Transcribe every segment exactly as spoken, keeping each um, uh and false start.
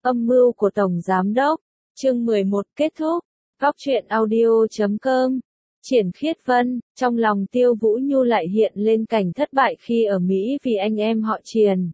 Âm mưu của Tổng Giám Đốc. Chương mười một kết thúc. Góc truyện audio chấm com. Triển Khiết Vân, trong lòng Tiêu Vũ Nhu lại hiện lên cảnh thất bại khi ở Mỹ vì anh em họ Triển.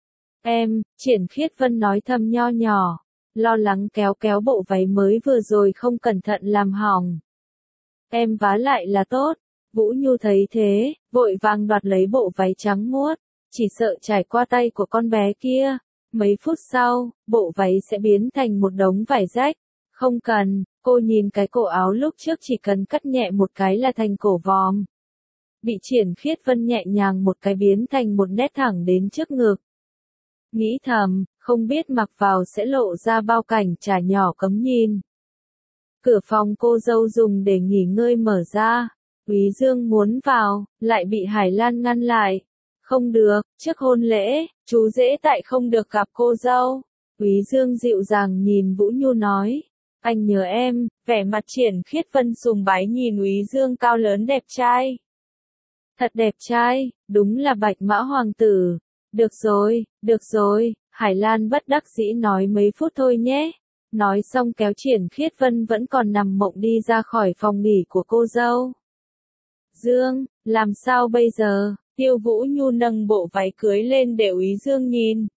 Em, Triển Khiết Vân nói thầm nho nhỏ, lo lắng kéo kéo bộ váy mới vừa rồi không cẩn thận làm hỏng. Em vá lại là tốt. Vũ Nhu thấy thế, vội vàng đoạt lấy bộ váy trắng muốt, chỉ sợ trải qua tay của con bé kia. Mấy phút sau, bộ váy sẽ biến thành một đống vải rách. Không cần, cô nhìn cái cổ áo lúc trước chỉ cần cắt nhẹ một cái là thành cổ vòm. Bị Triển Khiết Vân nhẹ nhàng một cái biến thành một nét thẳng đến trước ngực. Nghĩ thầm, không biết mặc vào sẽ lộ ra bao cảnh trà nhỏ cấm nhìn. Cửa phòng cô dâu dùng để nghỉ ngơi mở ra. Úy Dương muốn vào, lại bị Hải Lan ngăn lại. Không được, trước hôn lễ, chú dễ tại không được gặp cô dâu. Úy Dương dịu dàng nhìn Vũ Nhu nói. Anh nhớ em, vẻ mặt Triển Khiết Vân sùng bái nhìn Úy Dương cao lớn đẹp trai. Thật đẹp trai, đúng là bạch mã hoàng tử. Được rồi, được rồi, Hải Lan bất đắc dĩ nói mấy phút thôi nhé. Nói xong kéo Triển Khiết Vân vẫn còn nằm mộng đi ra khỏi phòng nghỉ của cô dâu. Dương, làm sao bây giờ? Tiêu Vũ Nhu nâng bộ váy cưới lên để Úy Dương nhìn.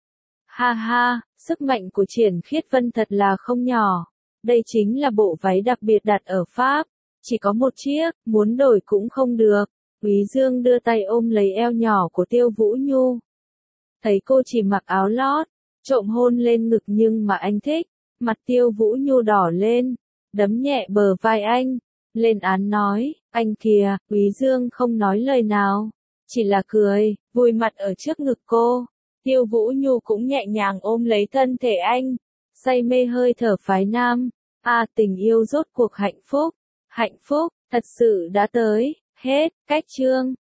Ha ha, sức mạnh của Triển Khiết Vân thật là không nhỏ. Đây chính là bộ váy đặc biệt đặt ở Pháp. Chỉ có một chiếc, muốn đổi cũng không được. Úy Dương đưa tay ôm lấy eo nhỏ của Tiêu Vũ Nhu. Thấy cô chỉ mặc áo lót, trộm hôn lên ngực nhưng mà anh thích. Mặt Tiêu Vũ Nhu đỏ lên, đấm nhẹ bờ vai anh. Lên án nói, anh kìa, Úy Dương không nói lời nào. Chỉ là cười, vùi mặt ở trước ngực cô. Tiêu Vũ Nhu cũng nhẹ nhàng ôm lấy thân thể anh. Say mê hơi thở phái nam. À, tình yêu rốt cuộc hạnh phúc. Hạnh phúc, thật sự đã tới. Hết, cách chương.